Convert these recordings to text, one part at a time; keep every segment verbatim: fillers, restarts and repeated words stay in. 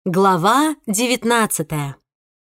Глава девятнадцатая.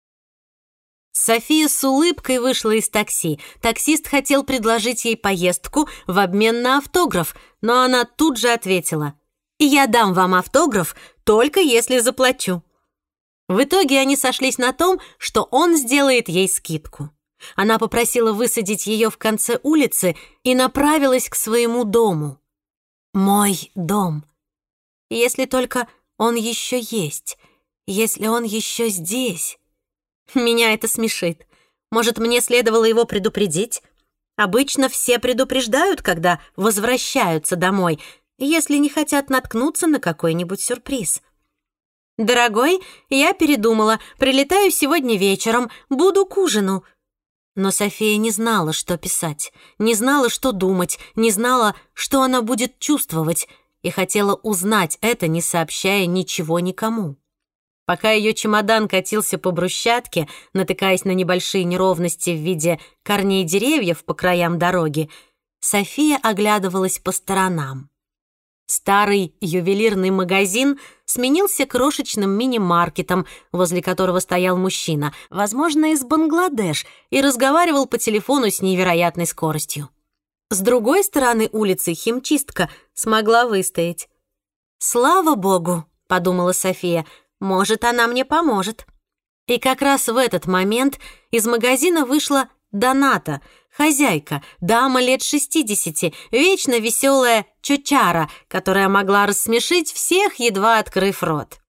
София с улыбкой вышла из такси. Таксист хотел предложить ей поездку в обмен на автограф, но она тут же ответила: «Я дам вам автограф, только если заплачу». В итоге они сошлись на том, что он сделает ей скидку. Она попросила высадить ее в конце улицы и направилась к своему дому. Мой дом. Если только он еще есть. Если он еще здесь. Меня это смешит. Может, мне следовало его предупредить? Обычно все предупреждают, когда возвращаются домой, если не хотят наткнуться на какой-нибудь сюрприз. «Дорогой, я передумала. Прилетаю сегодня вечером. Буду к ужину». Но София не знала, что писать, не знала, что думать, не знала, что она будет чувствовать, и хотела узнать это, не сообщая ничего никому. Пока ее чемодан катился по брусчатке, натыкаясь на небольшие неровности в виде корней деревьев по краям дороги, София оглядывалась по сторонам. Старый ювелирный магазин сменился крошечным мини-маркетом, возле которого стоял мужчина, возможно, из Бангладеш, и разговаривал по телефону с невероятной скоростью. С другой стороны улицы химчистка смогла выстоять. «Слава богу», — подумала София, — «может, она мне поможет». И как раз в этот момент из магазина вышла Доната, хозяйка, дама лет шестидесяти, вечно веселая чочара, которая могла рассмешить всех, едва открыв рот.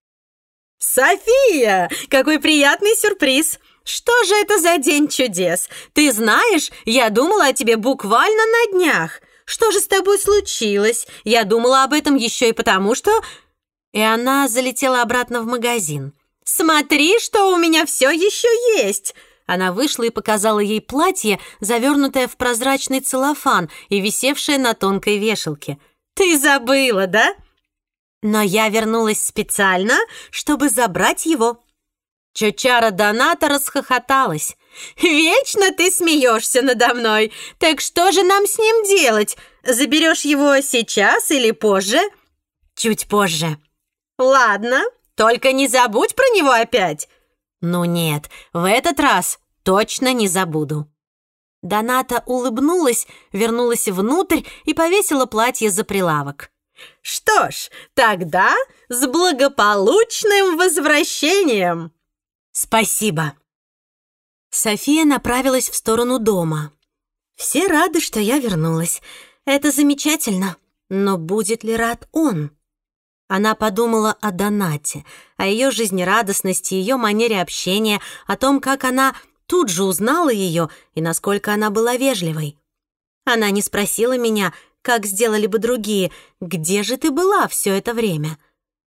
«София, какой приятный сюрприз! Что же это за день чудес? Ты знаешь, я думала о тебе буквально на днях. Что же с тобой случилось? Я думала об этом еще и потому, что...» И она залетела обратно в магазин. «Смотри, что у меня все еще есть!» Она вышла и показала ей платье, завернутое в прозрачный целлофан и висевшее на тонкой вешалке. «Ты забыла, да?» «Но я вернулась специально, чтобы забрать его». Чочара Доната расхохоталась. «Вечно ты смеешься надо мной. Так что же нам с ним делать? Заберешь его сейчас или позже?» «Чуть позже». «Ладно, только не забудь про него опять». «Ну нет, в этот раз точно не забуду». Доната улыбнулась, вернулась внутрь и повесила платье за прилавок. «Что ж, тогда с благополучным возвращением!» «Спасибо». София направилась в сторону дома. «Все рады, что я вернулась. Это замечательно. Но будет ли рад он?» Она подумала о Донате, о ее жизнерадостности, ее манере общения, о том, как она тут же узнала ее и насколько она была вежливой. Она не спросила меня, как сделали бы другие, где же ты была все это время?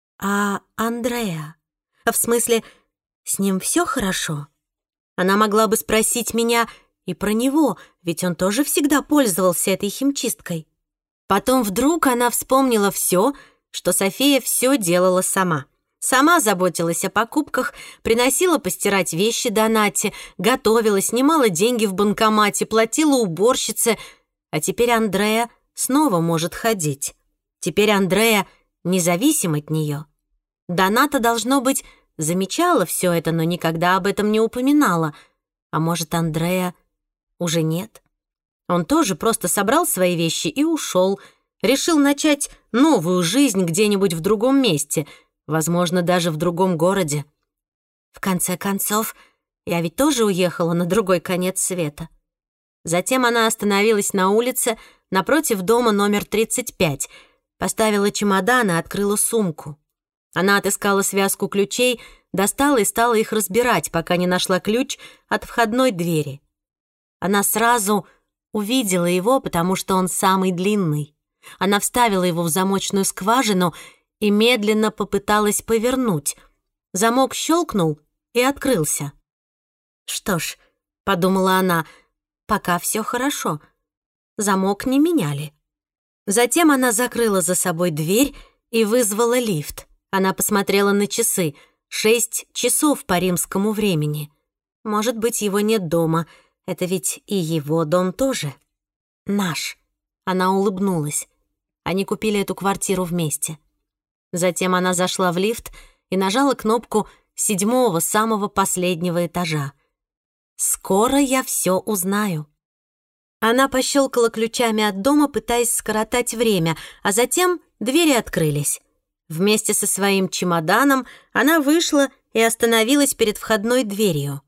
А Андреа? В смысле, с ним все хорошо? Она могла бы спросить меня и про него, ведь он тоже всегда пользовался этой химчисткой. Потом вдруг она вспомнила все, что София все делала сама. Сама заботилась о покупках, приносила постирать вещи Донате, готовила, снимала деньги в банкомате, платила уборщице. А теперь Андреа снова может ходить. Теперь Андреа независим от нее. Доната, должно быть, замечала все это, но никогда об этом не упоминала. А может, Андреа уже нет? Он тоже просто собрал свои вещи и ушел. Решил начать новую жизнь где-нибудь в другом месте, возможно, даже в другом городе. В конце концов, я ведь тоже уехала на другой конец света. Затем она остановилась на улице напротив дома номер тридцать пять, поставила чемодан и открыла сумку. Она отыскала связку ключей, достала и стала их разбирать, пока не нашла ключ от входной двери. Она сразу увидела его, потому что он самый длинный. Она вставила его в замочную скважину и медленно попыталась повернуть. Замок щелкнул и открылся. «Что ж», — подумала она, — «пока все хорошо. Замок не меняли». Затем она закрыла за собой дверь и вызвала лифт. Она посмотрела на часы. Шесть часов по римскому времени. Может быть, его нет дома. Это ведь и его дом тоже. Наш. Она улыбнулась. Они купили эту квартиру вместе. Затем она зашла в лифт и нажала кнопку седьмого, самого последнего этажа. «Скоро я все узнаю». Она пощелкала ключами от дома, пытаясь скоротать время, а затем двери открылись. Вместе со своим чемоданом она вышла и остановилась перед входной дверью.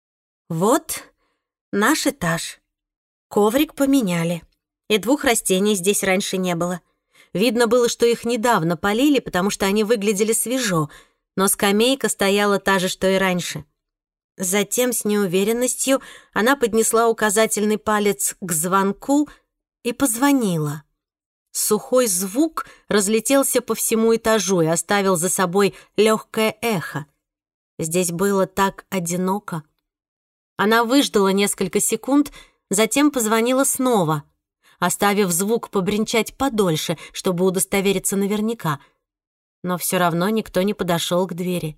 «Вот наш этаж. Коврик поменяли, и двух растений здесь раньше не было. Видно было, что их недавно полили, потому что они выглядели свежо, но скамейка стояла та же, что и раньше». Затем с неуверенностью она поднесла указательный палец к звонку и позвонила. Сухой звук разлетелся по всему этажу и оставил за собой легкое эхо. Здесь было так одиноко. Она выждала несколько секунд, затем позвонила снова, оставив звук побренчать подольше, чтобы удостовериться наверняка. Но все равно никто не подошел к двери.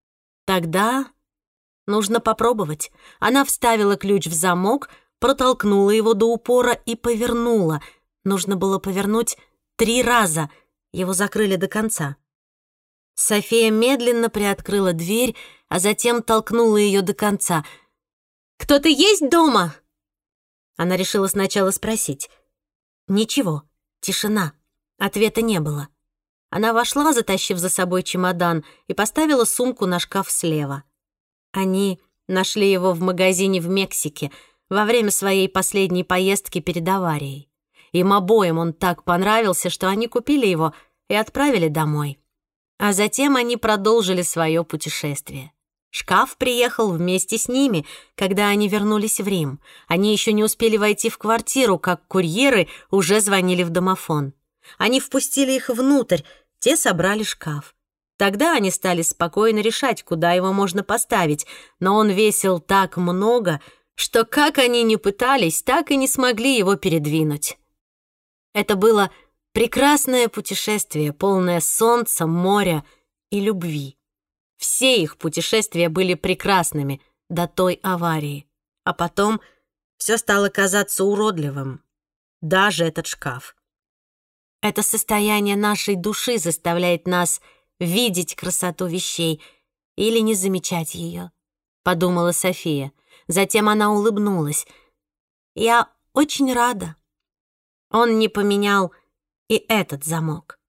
Тогда нужно попробовать. Она вставила ключ в замок, протолкнула его до упора и повернула. Нужно было повернуть три раза. Его закрыли до конца. София медленно приоткрыла дверь, а затем толкнула ее до конца. «Кто-то есть дома?» Она решила сначала спросить. Ничего, тишина. Ответа не было. Она вошла, затащив за собой чемодан, и поставила сумку на шкаф слева. Они нашли его в магазине в Мексике во время своей последней поездки перед аварией. Им обоим он так понравился, что они купили его и отправили домой. А затем они продолжили свое путешествие. Шкаф приехал вместе с ними, когда они вернулись в Рим. Они еще не успели войти в квартиру, как курьеры уже звонили в домофон. Они впустили их внутрь, те собрали шкаф. Тогда они стали спокойно решать, куда его можно поставить, но он весил так много, что как они ни пытались, так и не смогли его передвинуть. Это было прекрасное путешествие, полное солнца, моря и любви. Все их путешествия были прекрасными до той аварии, а потом все стало казаться уродливым, даже этот шкаф. Это состояние нашей души заставляет нас видеть красоту вещей или не замечать ее, подумала София. Затем она улыбнулась. Я очень рада. Он не поменял и этот замок.